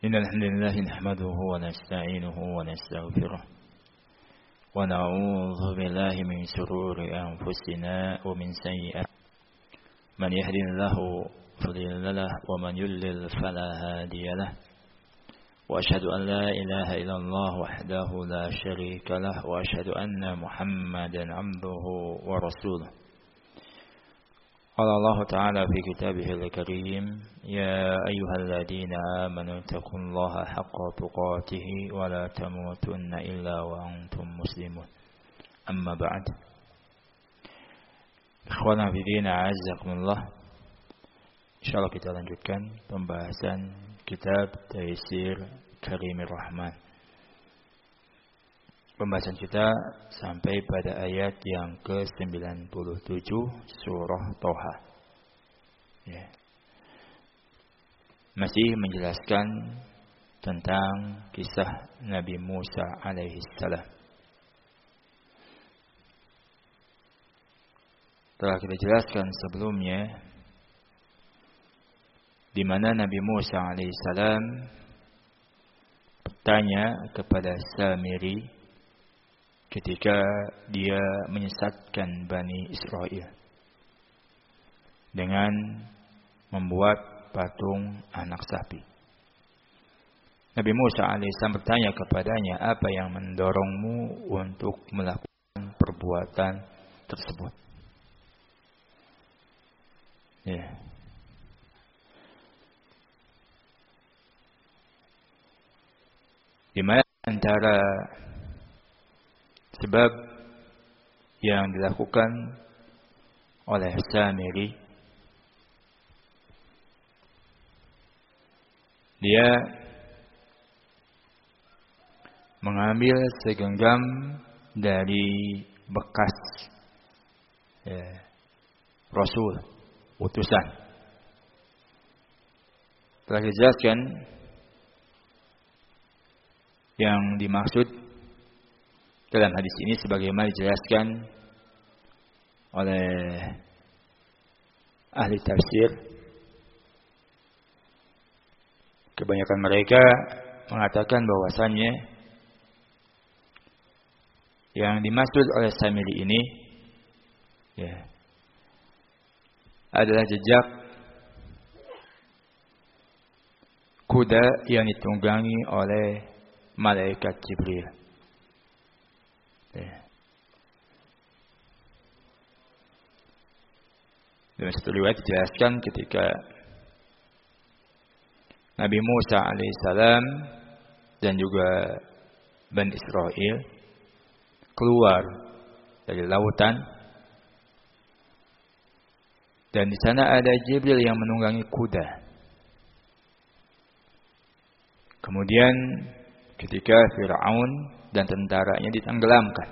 إن الحمد لله نحمده ونستعينه ونستغفره ونعوذ بالله من شرور أنفسنا ومن سيئات من يهد الله فضل له ومن يضلل فلا هادي له وأشهد أن لا إله إلا الله وحده لا شريك له وأشهد أن محمدا عبده ورسوله. قال الله تعالى في كتابه الكريم يا أيها الذين آمنوا اتقوا الله حق تقاته ولا تموتن إلا وأنتم مسلمون. أما بعد Ikhwana fillah azakumullah. Insyaallah kita lanjutkan pembahasan kitab Taisir Karimir Rahman. Pembahasan kita sampai pada ayat yang ke-97 surah Toha. Ya. Masih menjelaskan tentang kisah Nabi Musa alaihissalam. Telah kita jelaskan sebelumnya di mana Nabi Musa alaihissalam bertanya kepada Samiri ketika dia menyesatkan Bani Israel dengan membuat patung anak sapi. Nabi Musa alaihissalam bertanya kepadanya, apa yang mendorongmu untuk melakukan perbuatan tersebut? Ya. Di mana antara sebab yang dilakukan oleh Samiri, dia mengambil segenggam dari bekas Rasul utusan. Telah dijelaskan yang dimaksud dalam hadis ini sebagaimana dijelaskan oleh ahli tafsir. Kebanyakan mereka mengatakan bahwasannya yang dimaksud oleh Samiri ini adalah jejak kuda yang ditunggangi oleh malaikat Jibril. Dalam satu riwayat dijelaskan ketika Nabi Musa alaihissalam dan juga Bani Israel keluar dari lautan, dan di sana ada Jibril yang menunggangi kuda. Kemudian ketika Fir'aun dan tentaranya ditenggelamkan,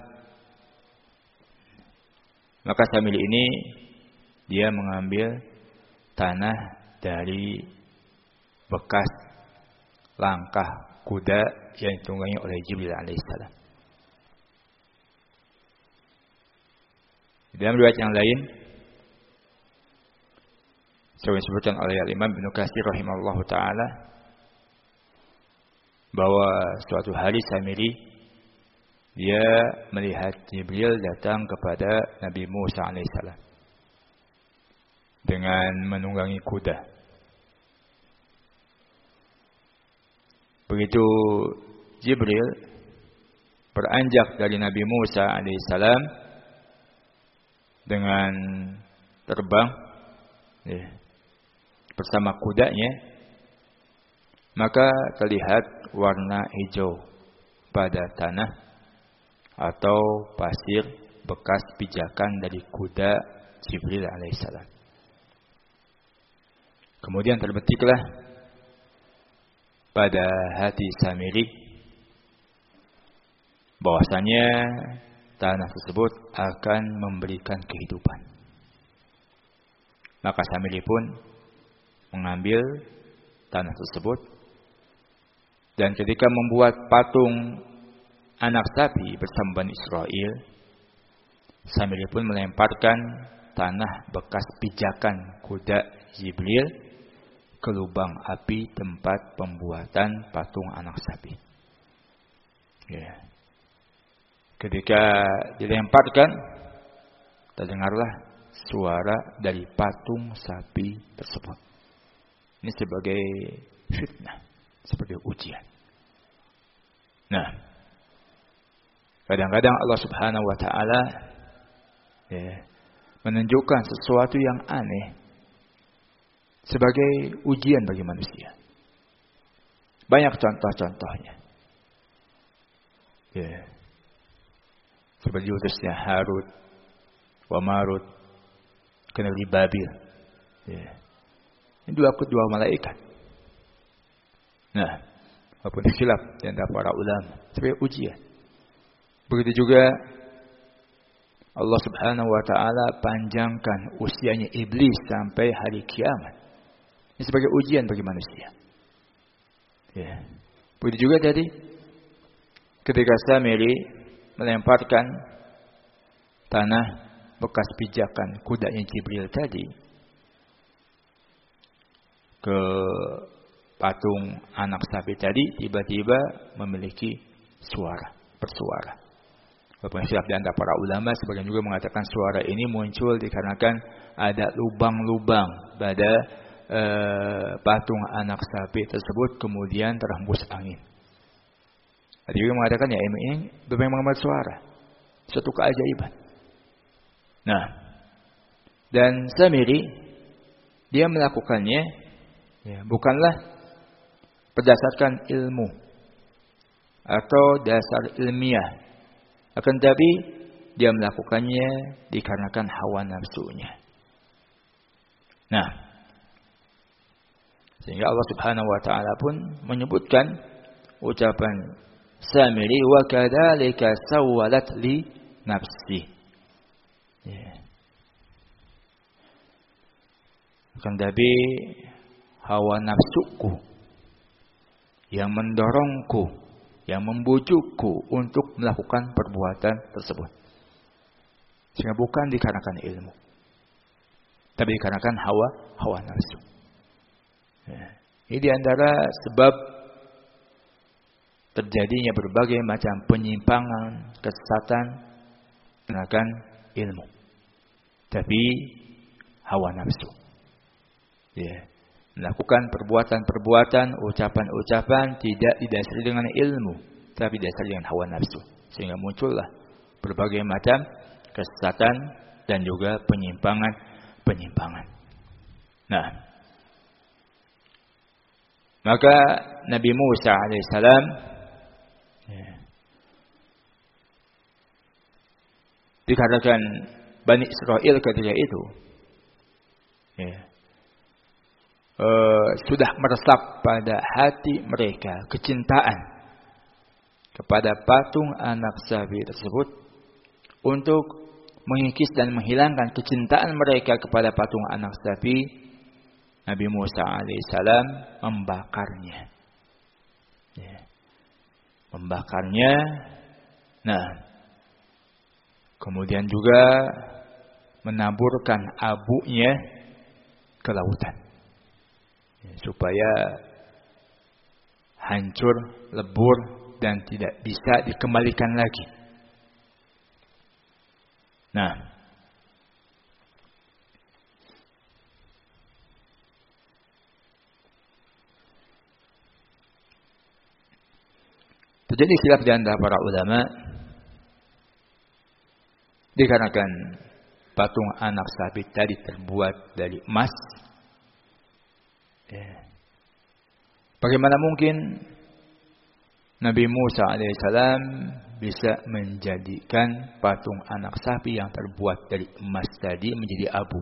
maka Samiri ini dia mengambil tanah dari bekas langkah kuda yang ditunggangi oleh Jibril alaihissalam. Dalam riwayat yang lain, seperti disebutkan oleh Imam Ibnu Katsir rahimahullahu taala, bahwa suatu hari Samiri dia melihat Jibril datang kepada Nabi Musa alaihissalam dengan menunggangi kuda. Begitu Jibril beranjak dari Nabi Musa alaihissalam dengan terbang bersama kudanya, maka terlihat warna hijau pada tanah atau pasir bekas pijakan dari kuda Jibril alaihissalam. Kemudian terbetiklah pada hati Samiri bahwasanya tanah tersebut akan memberikan kehidupan. Maka Samiri pun mengambil tanah tersebut, dan ketika membuat patung anak sapi bersama Bani Israel, Samiri pun melemparkan tanah bekas pijakan kuda Jibril ke lubang api tempat pembuatan patung anak sapi. Ya. Ketika dilemparkan, terdengarlah suara dari patung sapi tersebut. Ini sebagai fitnah, sebagai ujian. Nah, kadang-kadang Allah Subhanahu wa taala menunjukkan sesuatu yang aneh sebagai ujian bagi manusia. Banyak contoh-contohnya. Seperti utusnya Harut wa Marut ke negeri Babil. Ini dua malaikat. Nah, walaupun khilaf di antara para ulama, sebagai ujian. Begitu juga Allah Subhanahu wa taala panjangkan usianya iblis sampai hari kiamat. Ini sebagai ujian bagi manusia. Begitu juga tadi ketika Samiri melemparkan tanah bekas pijakan kudanya Jibril tadi ke patung anak sapi tadi, tiba-tiba memiliki bersuara. Walaupun khilaf di antara para ulama, sebagian juga mengatakan suara ini muncul dikarenakan ada lubang-lubang pada patung anak sapi tersebut, kemudian terhembus angin. Ada juga mengatakan ini memang bersuara, suatu keajaiban. Nah, dan Samiri dia melakukannya bukanlah berdasarkan ilmu atau dasar ilmiah, akan tetapi dia melakukannya dikarenakan hawa nafsunya. Nah, sehingga Allah Subhanahu wa taala pun menyebutkan ucapan Samiri, wa kadzalika sawwalat li nafsi. Akan tetapi hawa nafsuku yang mendorongku, yang membujukku untuk melakukan perbuatan tersebut. Sehingga bukan dikarenakan ilmu, tapi dikarenakan hawa nafsu. Ini di antara sebab terjadinya berbagai macam penyimpangan, kesesatan menggunakan ilmu, tapi hawa nafsu. Melakukan perbuatan-perbuatan, ucapan-ucapan tidak didasari dengan ilmu, tapi didasari dengan hawa nafsu, sehingga muncullah berbagai macam kesesatan dan juga penyimpangan. Nah, maka Nabi Musa alaihissalam dikatakan Bani Israel ketika itu sudah meresap pada hati mereka kecintaan kepada patung anak sapi tersebut. Untuk mengikis dan menghilangkan kecintaan mereka kepada patung anak sapi, Nabi Musa alaihissalam membakarnya. Nah, kemudian juga menaburkan abunya ke lautan, supaya hancur, lebur, dan tidak bisa dikembalikan lagi. Nah, terjadi khilaf di antara para ulama dikarenakan patung anak sapi tadi terbuat dari emas. Bagaimana mungkin Nabi Musa alaihissalam bisa menjadikan patung anak sapi yang terbuat dari emas tadi menjadi abu?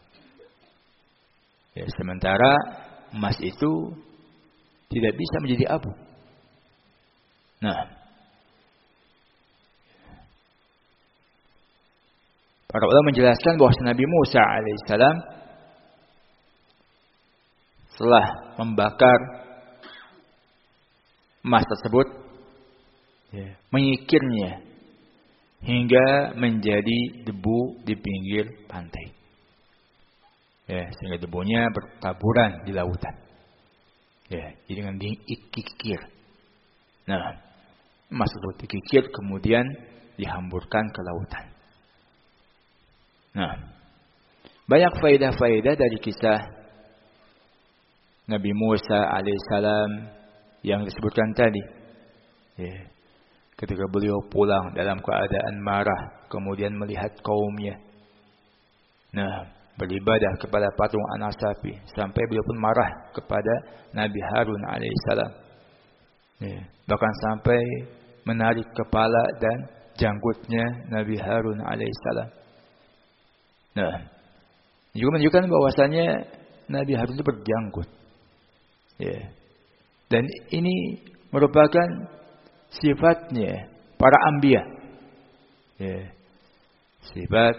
Sementara emas itu tidak bisa menjadi abu. Nah, para ulama menjelaskan bahwa Nabi Musa alaihissalam setelah membakar emas tersebut, mengikirnya hingga menjadi debu di pinggir pantai, sehingga debunya bertaburan di lautan. Ya, jadi dengan dikikir. Nah, emas itu dikikir kemudian dihamburkan ke lautan. Nah, banyak faedah-faedah dari kisah Nabi Musa alaihissalam yang disebutkan tadi. Ya. Ketika beliau pulang dalam keadaan marah, kemudian melihat kaumnya. Nah, beribadah kepada patung anak sapi, sampai beliau pun marah kepada Nabi Harun alaihissalam. Ya. Bahkan sampai menarik kepala dan janggutnya Nabi Harun alaihissalam. Nah, juga menunjukkan bahwasanya Nabi Harun itu berjanggut. Ya. Dan ini merupakan sifatnya para anbiya. Ya. Sifat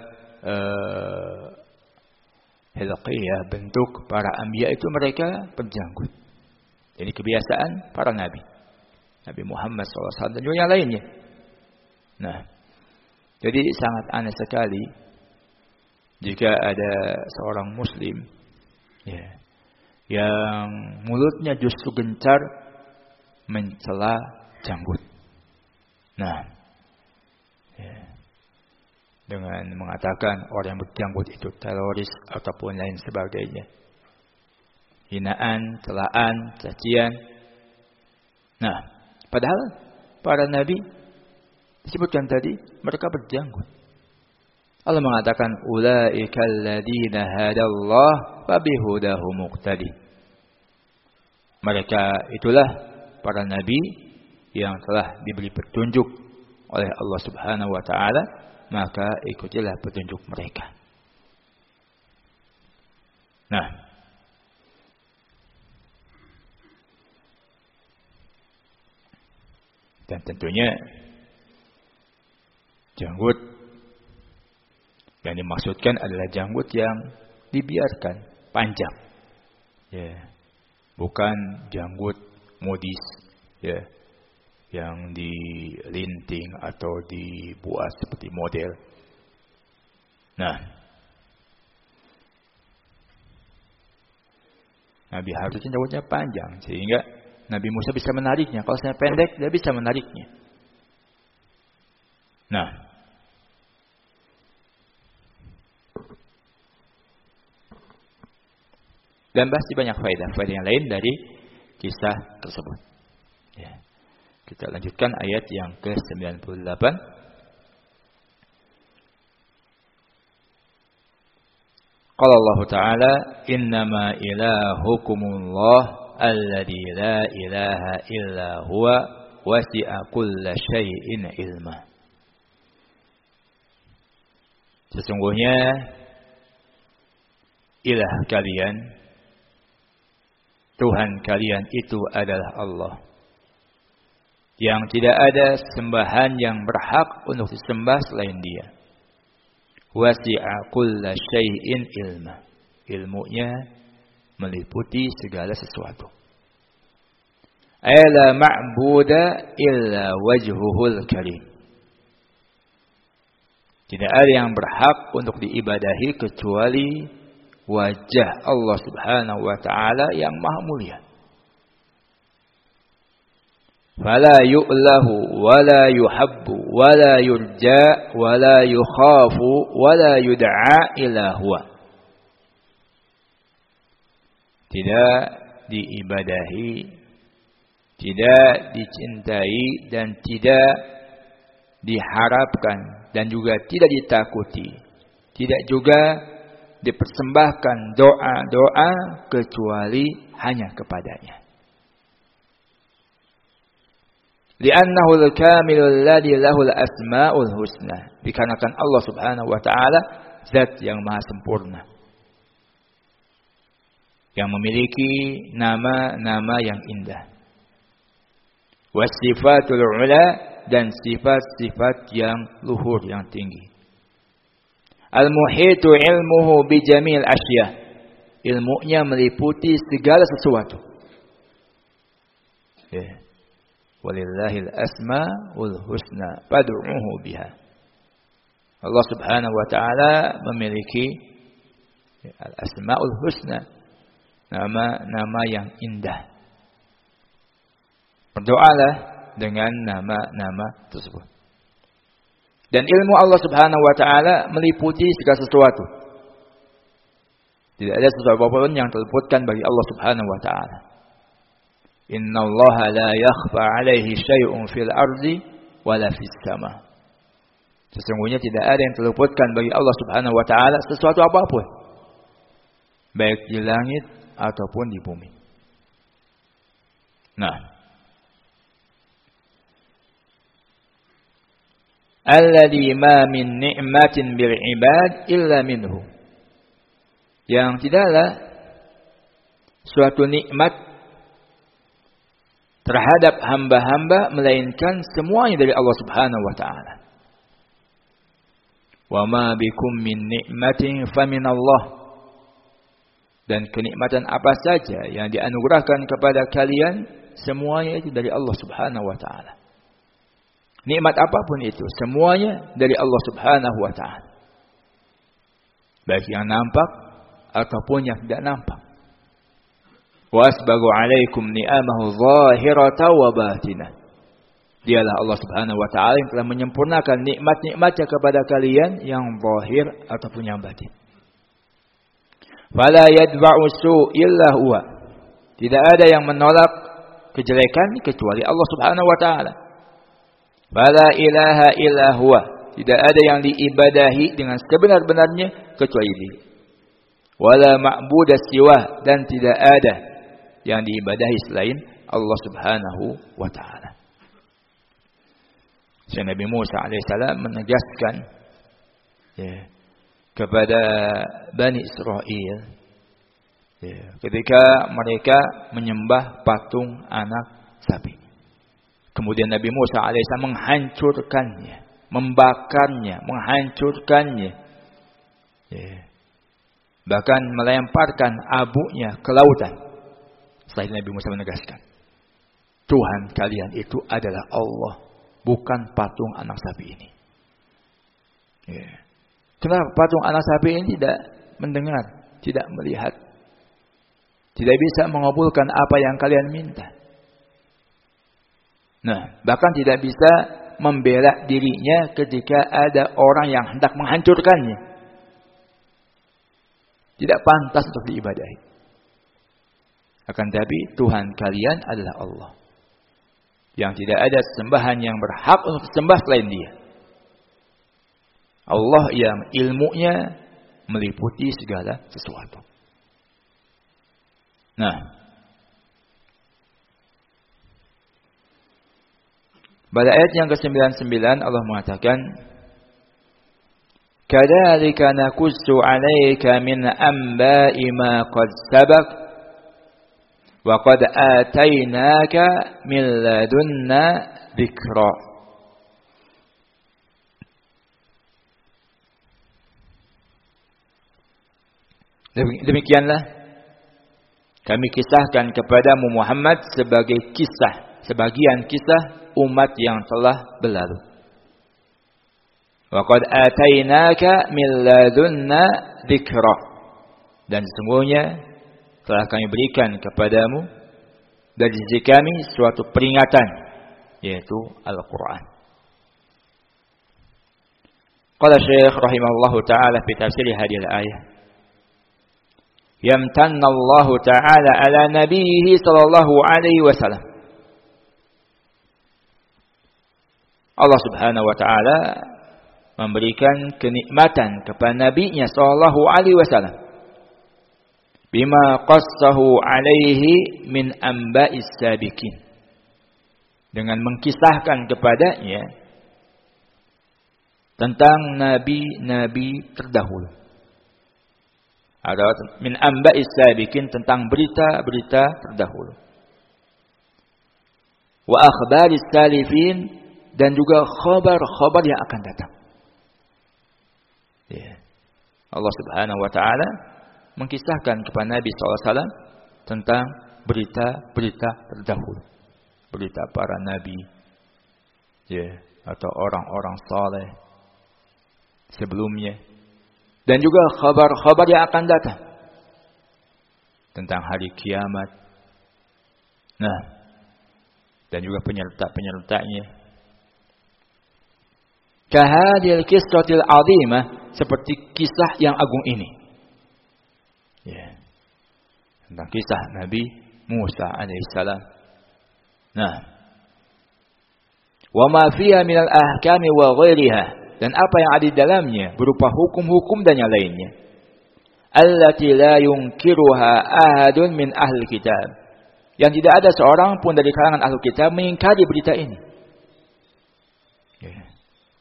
hilqiyah, bentuk para anbiya itu mereka berjanggut. Jadi kebiasaan para nabi. Nabi Muhammad SAW dan juga yang lainnya. Nah, jadi sangat aneh sekali jika ada seorang muslim ya, yang mulutnya justru gencar mencela janggut. Nah, ya, dengan mengatakan orang yang berjanggut itu teroris ataupun lain sebagainya. Hinaan, celaan, cacian. Nah, padahal para nabi disebutkan tadi mereka berjanggut. Allah mengatakan ulaikal ladzina hadallah fabihudahu muqtadi. Mereka itulah para nabi yang telah diberi petunjuk oleh Allah Subhanahu wa taala, maka ikutilah petunjuk mereka. Nah, dan tentunya janggut yang dimaksudkan adalah janggut yang dibiarkan panjang. Ya. Bukan janggut modis, ya, yang dilinting atau dibuat seperti model. Nah, Nabi Harun janggutnya panjang sehingga Nabi Musa bisa menariknya. Kalau saya pendek, dia bisa menariknya. Nah, dan pasti banyak faedah yang lain dari kisah tersebut. Ya. Kita lanjutkan ayat yang ke-98. Qala Allah Ta'ala, "Innama ilahukumullah alladzi la ilaha illa huwa wasi'a kulla syai'in ilma." Sesungguhnya ilah kalian, Tuhan kalian itu adalah Allah, yang tidak ada sembahan yang berhak untuk disembah selain Dia. Wasi'a kulla syai'in ilma. Ilmunya meliputi segala sesuatu. Ala ma'buda illa wajhuhul karim. Tidak ada yang berhak untuk diibadahi kecuali wajah Allah Subhanahu wa taala yang maha mulia. Fala yu'lahu wala yuhabbu wala yurja wala yukhafu wala yud'a illa huwa. Tidak diibadahi, tidak dicintai dan tidak diharapkan dan juga tidak ditakuti, tidak juga dipersembahkan doa-doa kecuali hanya kepadanya. Li'annahu al-kamilul ladzi lahul asmaul husna. Dikarenakan Allah Subhanahu wa taala zat yang maha sempurna, yang memiliki nama-nama yang indah. Wasifatul ula, dan sifat-sifat yang luhur, yang tinggi. Al-muhitu ilmuhu bi jamil asya. Ilmunya meliputi segala sesuatu. Ya. Walillahil asmaul husna fad'uhu biha. Allah Subhanahu wa taala memiliki al-asmaul husna, nama-nama yang indah. Berdoalah dengan nama-nama tersebut. Dan ilmu Allah Subhanahu wa taala meliputi segala sesuatu. Tidak ada sesuatu apapun yang terluputkan bagi Allah Subhanahu wa taala. Innallaha la yakhfa 'alaihi syai'un fil ardi wala fis sama. Sesungguhnya tidak ada yang terluputkan bagi Allah Subhanahu wa taala sesuatu apapun, baik di langit ataupun di bumi. Nah, alladzi ma min ni'matin bil ibad illa minhu. Yang tidaklah suatu nikmat terhadap hamba-hamba melainkan semuanya dari Allah Subhanahu wa taala. Wa ma bikum min ni'matin famin Allah. Dan kenikmatan apa saja yang dianugerahkan kepada kalian, semuanya itu dari Allah Subhanahu wa taala. Nikmat apapun itu, semuanya dari Allah Subhanahu wa taala. Baik yang nampak ataupun yang tidak nampak. Wasbagu 'alaikum ni'amahu zahiratan wa batinah. Dialah Allah Subhanahu wa taala yang telah menyempurnakan nikmat-nikmatnya kepada kalian yang zahir ataupun yang batin. Fala yadba'u su' illa huwa. Tidak ada yang menolak kejelekan kecuali Allah Subhanahu wa taala. Fala ilaha illa huwa. Tidak ada yang diibadahi dengan sebenar-benarnya kecuali Dia. Wala ma'budu siwa, dan tidak ada yang diibadahi selain Allah Subhanahu wa taala. Nabi Musa alaihissalam menegaskan kepada Bani Israel ketika mereka menyembah patung anak sapi. Kemudian Nabi Musa alaihissalam menghancurkannya, membakarnya, menghancurkannya. Bahkan melemparkan abunya ke lautan. Setelah Nabi Musa menegaskan, Tuhan kalian itu adalah Allah, bukan patung anak sapi ini. Kenapa patung anak sapi ini tidak mendengar, tidak melihat, tidak bisa mengabulkan apa yang kalian minta? Nah, bahkan tidak bisa membela dirinya ketika ada orang yang hendak menghancurkannya. Tidak pantas untuk diibadahi. Akan tapi Tuhan kalian adalah Allah, yang tidak ada sembahan yang berhak untuk disembah selain Dia. Allah yang ilmunya meliputi segala sesuatu. Nah, pada ayat yang ke-99 Allah mengatakan, kadzalika naqussu 'alaika min anba'i ma qad sabaq wa qad atainaka min ladunna dzikra. Demikianlah kami kisahkan kepadamu Muhammad sebagai kisah, sebagian kisah umat yang telah berlalu. Wa qad atainaka min ladunna dzikra. Dan sesungguhnya telah kami berikan kepadamu dari sisi kami suatu peringatan, yaitu Al-Quran. Qala Syekh rahimahullahu ta'ala fi tafsir hadhihi al-ayah, yamtanna Allah ta'ala ala nabiyhi sallallahu alaihi wasallam. Allah Subhanahu wa ta'ala memberikan kenikmatan kepada nabinya sallallahu alaihi wasallam bima qassahu alaihi min amba'is sabiqin, dengan mengkisahkan kepadanya tentang nabi-nabi terdahulu. Ada min amba'is sabiqin, tentang berita-berita terdahulu. Wa akhbaris salifin, dan juga khabar-khabar yang akan datang. Allah Subhanahu wa ta'ala mengkisahkan kepada Nabi SAW tentang berita-berita terdahulu, berita para nabi, atau orang-orang saleh sebelumnya, dan juga khabar-khabar yang akan datang tentang hari kiamat. Nah, dan juga penyerta-penyertanya. Kahadil qissatil azimah, seperti kisah yang agung ini. Ya. Tentang kisah Nabi Musa alaihissalam. Nah, wa ma fiha minal ahkami wa ghairiha, dan apa yang ada di dalamnya berupa hukum-hukum dan yang lainnya. Allati la yunkiruha ahadun min ahli kitab, yang tidak ada seorang pun dari kalangan ahli kitab mengingkari berita ini. Ya.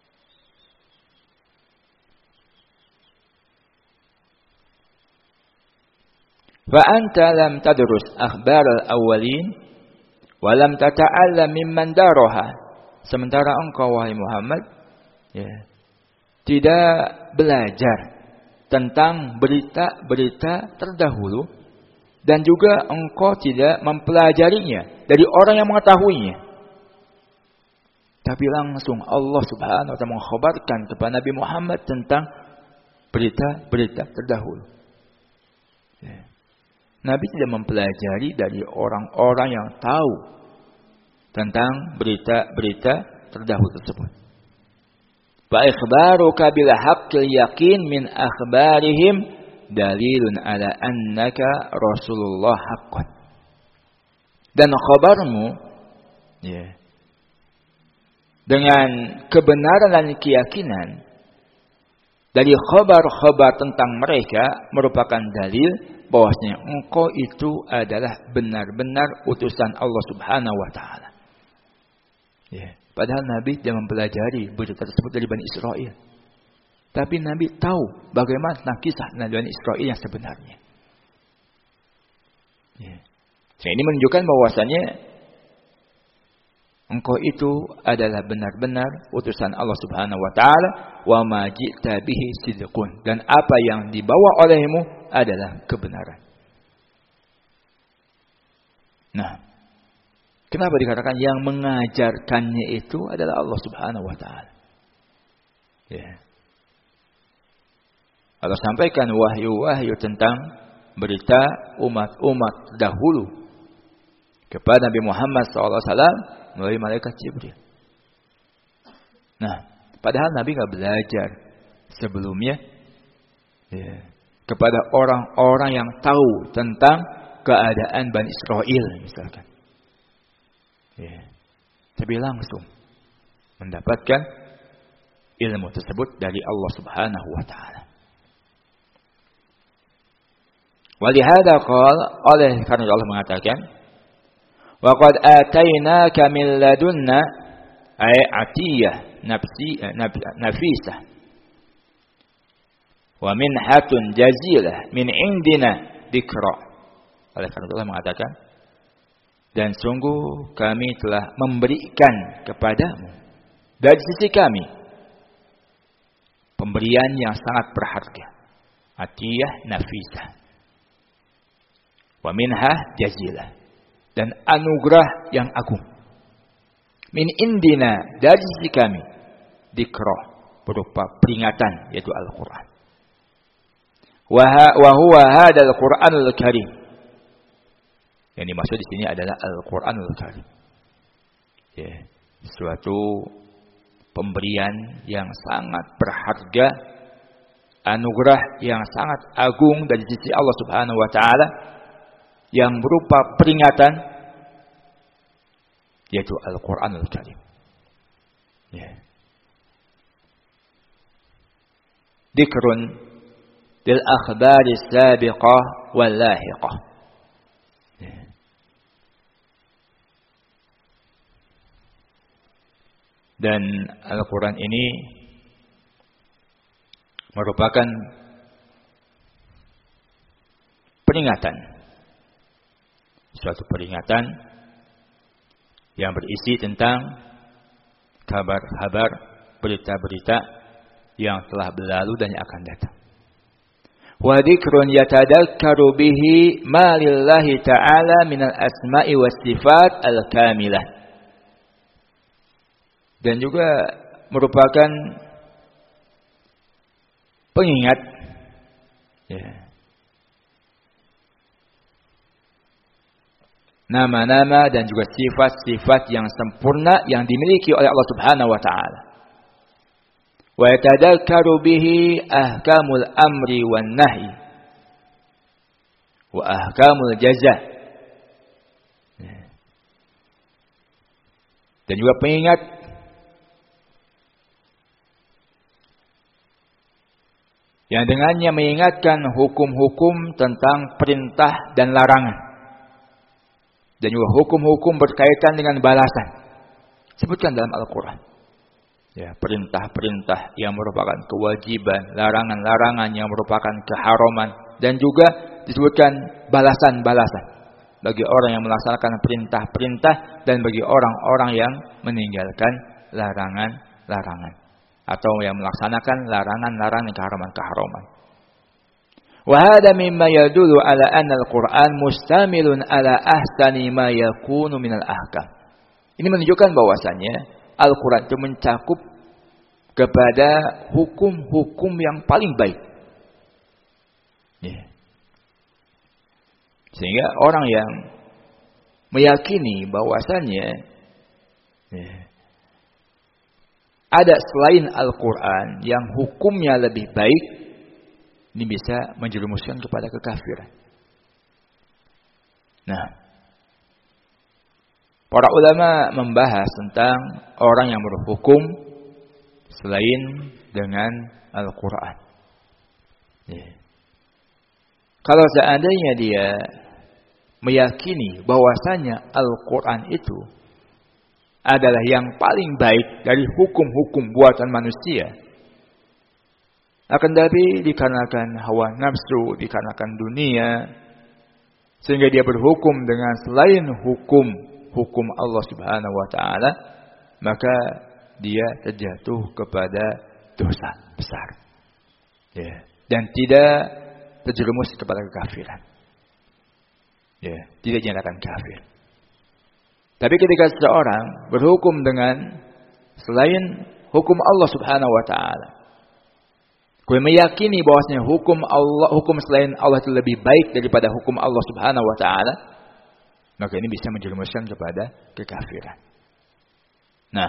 Fa anta lam tadrus akhbar al-awwalin wa lam tata'allam mimman daraha. Sementara engkau wahai Muhammad, ya, tidak belajar tentang berita-berita terdahulu, dan juga engkau tidak mempelajarinya dari orang yang mengetahuinya. Tapi langsung Allah Subhanahu wa taala mengkhabarkan kepada Nabi Muhammad tentang berita-berita terdahulu. Ya. Nabi tidak mempelajari dari orang-orang yang tahu tentang berita-berita terdahulu tersebut. Fa ikhbaruka bil haqqil yaqin min akhbarihim dalilun ala annaka Rasulullah haqqan. Dan khabarmu, ya, dengan kebenaran dan keyakinan dari khabar-khabar tentang mereka merupakan dalil bahwasanya engkau itu adalah benar-benar utusan Allah Subhanahu wa taala. Ya, padahal Nabi tidak mempelajari berita tersebut dari Bani Israel. Tapi Nabi tahu bagaimana tentang kisah Bani Israel yang sebenarnya. Ya. Ini menunjukkan bahwasanya engkau itu adalah benar-benar utusan Allah Subhanahu wa taala, wa ma ji'ta bihi sidqun, dan apa yang dibawa olehmu adalah kebenaran. Nah, kenapa dikatakan yang mengajarkannya itu adalah Allah Subhanahu wa taala? Ya. Allah sampaikan wahyu-wahyu tentang berita umat-umat dahulu kepada Nabi Muhammad SAW melalui malaikat Jibril. Nah, padahal Nabi nggak belajar sebelumnya, ya, kepada orang-orang yang tahu tentang keadaan Bani Israel misalkan. Ya. Tapi langsung mendapatkan ilmu tersebut dari Allah Subhanahu wa taala. Walihada qala, oleh karena Allah mengatakan, wa qad atainaka min ladunna ay atiyah nafisah wa minhatun jazilah min indina dzikra. Oleh karena Allah mengatakan, dan sungguh kami telah memberikan kepadamu dari sisi kami pemberian yang sangat berharga, atiyah nafisah, wa minha jazilah, dan anugerah yang agung. Min indina, dari sisi kami, dzikra, berupa peringatan, yaitu Al-Quran. Wa huwa hadzal Qur'anul Karim. Yang dimaksud di sini adalah Al-Qur'anul Karim. Ya, suatu pemberian yang sangat berharga, anugerah yang sangat agung dari sisi Allah Subhanahu wa taala, yang berupa peringatan, yaitu Al-Qur'anul Karim. Ya. Dzikrun lil akhbari sabiqah wal lahiqah. Ya. Dan Al-Quran ini merupakan peringatan, suatu peringatan yang berisi tentang kabar-kabar, berita-berita yang telah berlalu dan yang akan datang. Wa dzikrun yatadakkaru bihi ma lillahi ta'ala minal asma'i was sifat al-kamilah. Dan juga merupakan pengingat, ya, nama-nama dan juga sifat-sifat yang sempurna yang dimiliki oleh Allah Subhanahu wa taala. Wa yatadakkaru bihi ahkamul amri wan nahi wa ahkamul jaza. Dan juga pengingat yang dengannya mengingatkan hukum-hukum tentang perintah dan larangan. Dan juga hukum-hukum berkaitan dengan balasan. Sebutkan dalam Al-Quran. Ya, perintah-perintah yang merupakan kewajiban, larangan-larangan yang merupakan keharaman. Dan juga disebutkan balasan-balasan. Bagi orang yang melaksanakan perintah-perintah dan bagi orang-orang yang meninggalkan larangan-larangan. Atau yang melaksanakan larangan-larangan keharaman-keharaman. Wa hadha mimma yadullu ala anna al-Qur'an mustamilun ala ahsani ma yakunu min al-ahkam. Ini menunjukkan bahwasannya Al-Qur'an itu mencakup kepada hukum-hukum yang paling baik. Ya. Sehingga orang yang meyakini bahwasannya ada selain Al-Quran yang hukumnya lebih baik, ini bisa menjerumuskan kepada kekafiran. Nah, para ulama membahas tentang orang yang berhukum selain dengan Al-Quran. Kalau seandainya dia meyakini bahwasanya Al-Quran itu adalah yang paling baik dari hukum-hukum buatan manusia, akan tetapi dikarenakan hawa nafsu, dikarenakan dunia, sehingga dia berhukum dengan selain hukum Allah Subhanahu wa taala, maka dia terjatuh kepada dosa besar. Ya, dan tidak terjerumus kepada kekafiran. Ya, tidak dinyatakan kafir. Tapi ketika seseorang berhukum dengan selain hukum Allah Subhanahu wa taala, dia meyakini bahwasanya hukum selain Allah itu lebih baik daripada hukum Allah Subhanahu wa taala, maka ini bisa menjerumuskan kepada kekafiran. Nah,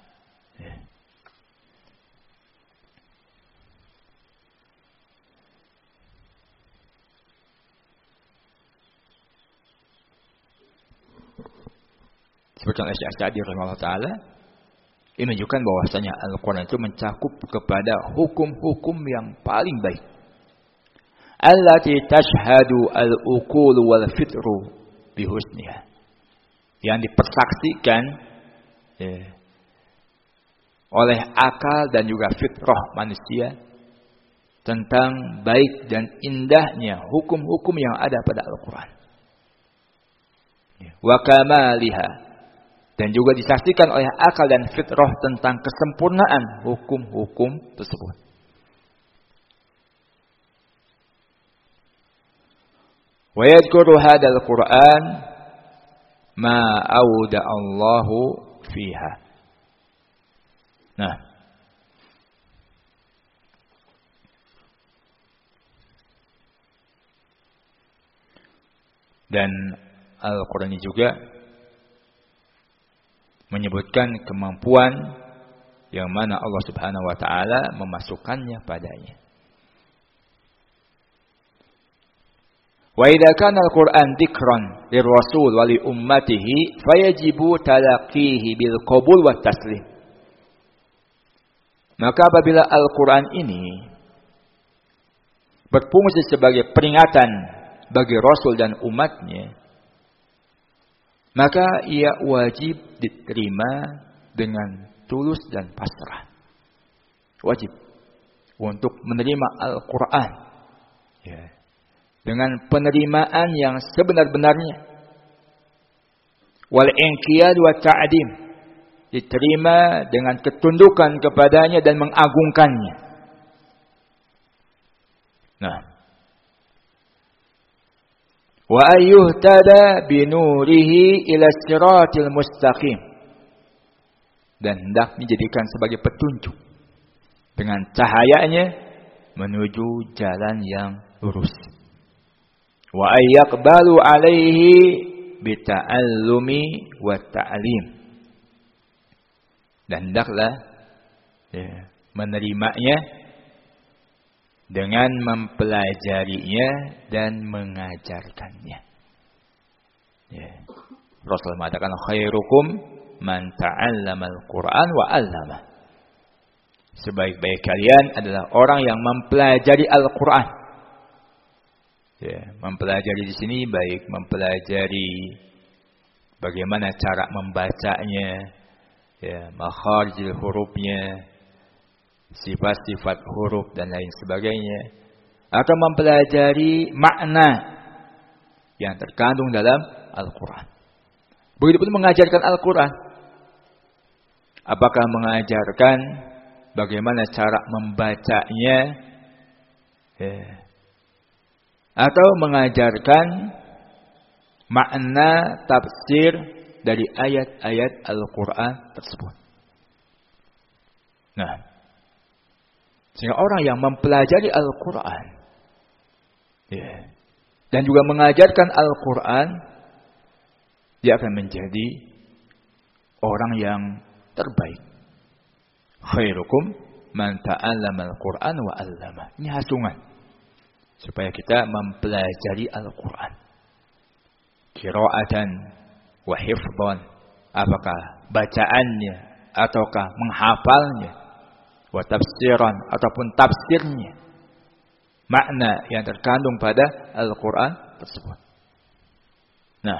seperti oleh Syekh Sa'di rahimahullah taala, ini menunjukkan bahwasanya Al-Quran itu mencakup kepada hukum-hukum yang paling baik. Allati tashhadu al-uqul wal fitru bihusniha. Yang dipersaksikan oleh akal dan juga fitrah manusia tentang baik dan indahnya hukum-hukum yang ada pada Al-Quran. Wa kamaliha. Dan juga disaksikan oleh akal dan fitrah tentang kesempurnaan hukum-hukum tersebut. Wa yadhkuru hadzal Qur'an ma auda Allahu fiha. Nah, dan Al-Quran ini juga menyebutkan kemampuan yang mana Allah Subhanahu wa taala memasukkannya padanya. Wa idza kana al-Qur'an dzikran lirrasul wa li ummatihi fayajibu talaqihi bil qabul wat taslim. Maka apabila Al-Qur'an ini berfungsi sebagai peringatan bagi rasul dan umatnya, maka ia wajib diterima dengan tulus dan pasrah. Wajib untuk menerima Al-Quran. Ya. Dengan penerimaan yang sebenar-benarnya. Wal inqiyad wa ta'dim. Diterima dengan ketundukan kepadanya dan mengagungkannya. Nah, wa ayyuhtada binurihi ila siratil mustaqim. Dan hendak dijadikan sebagai petunjuk dengan cahayanya menuju jalan yang lurus. Wa ayyaqbalu alaihi bita'allumi wa ta'lim. Dan hendaklah menerimanya dengan mempelajarinya dan mengajarkannya. Rasul mengatakan khairukum man ta'allamal Qur'an wa 'allama. Sebaik-baik kalian adalah orang yang mempelajari Al-Qur'an. Mempelajari di sini baik mempelajari bagaimana cara membacanya, makharijil hurufnya, sifat-sifat huruf dan lain sebagainya, atau mempelajari makna yang terkandung dalam Al-Qur'an. Begitupun mengajarkan Al-Qur'an. Apakah mengajarkan bagaimana cara membacanya, atau mengajarkan makna tafsir dari ayat-ayat Al-Qur'an tersebut. Nah, sehingga orang yang mempelajari Al-Qur'an dan juga mengajarkan Al-Qur'an, dia akan menjadi orang yang terbaik. Khairukum man ta'allama al-Qur'an wa 'allama. Ini hasungan supaya kita mempelajari Al-Qur'an. Qira'atan wa hifdhan, apakah bacaannya ataukah menghafalnya, wa tafsiran ataupun tafsirnya, makna yang terkandung pada Al-Qur'an tersebut. Nah,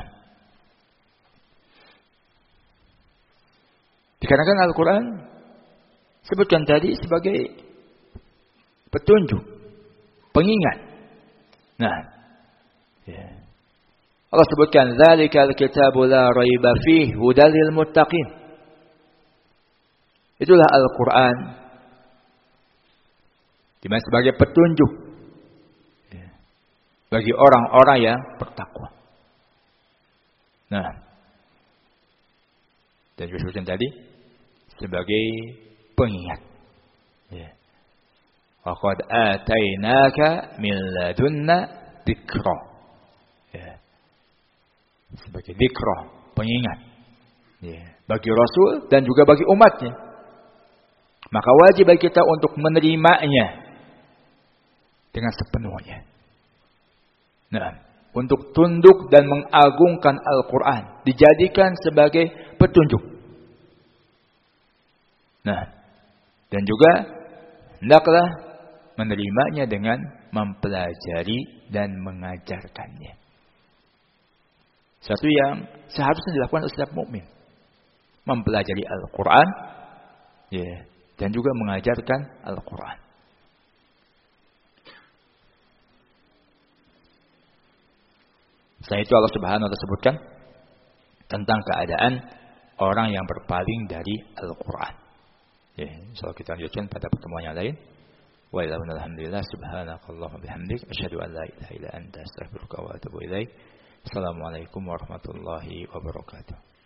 dikarenakan Al-Qur'an sebutkan tadi sebagai petunjuk, pengingat. Nah, Allah sebutkan zalikal kitabu la raiba fihi hudal lil muttaqin. Itulah Al-Qur'an dimana sebagai petunjuk bagi orang-orang yang bertakwa. Nah, dan juga sebutkan tadi sebagai pengingat. Wa qad atainaka min ladunna dzikra. Sebagai dzikra, pengingat. Bagi Rasul dan juga bagi umatnya. Maka wajib bagi kita untuk menerimanya dengan sepenuhnya. Nah, untuk tunduk dan mengagungkan Al-Qur'an, dijadikan sebagai petunjuk. Nah, dan juga hendaklah menerimanya dengan mempelajari dan mengajarkannya. Satu yang seharusnya dilakukan oleh setiap mukmin, mempelajari Al-Qur'an, dan juga mengajarkan Al-Qur'an. Setelah itu Allah Subhanahu wa taala sebutkan tentang keadaan orang yang berpaling dari Al-Qur'an. Insyaallah kita lanjutkan pada pertemuan yang lain. Wa alhamdulillah subhanakallahumma bihamdik asyhadu an la ilaha illa anta astaghfiruka wa atubu ilaik. Assalamualaikum warahmatullahi wabarakatuh.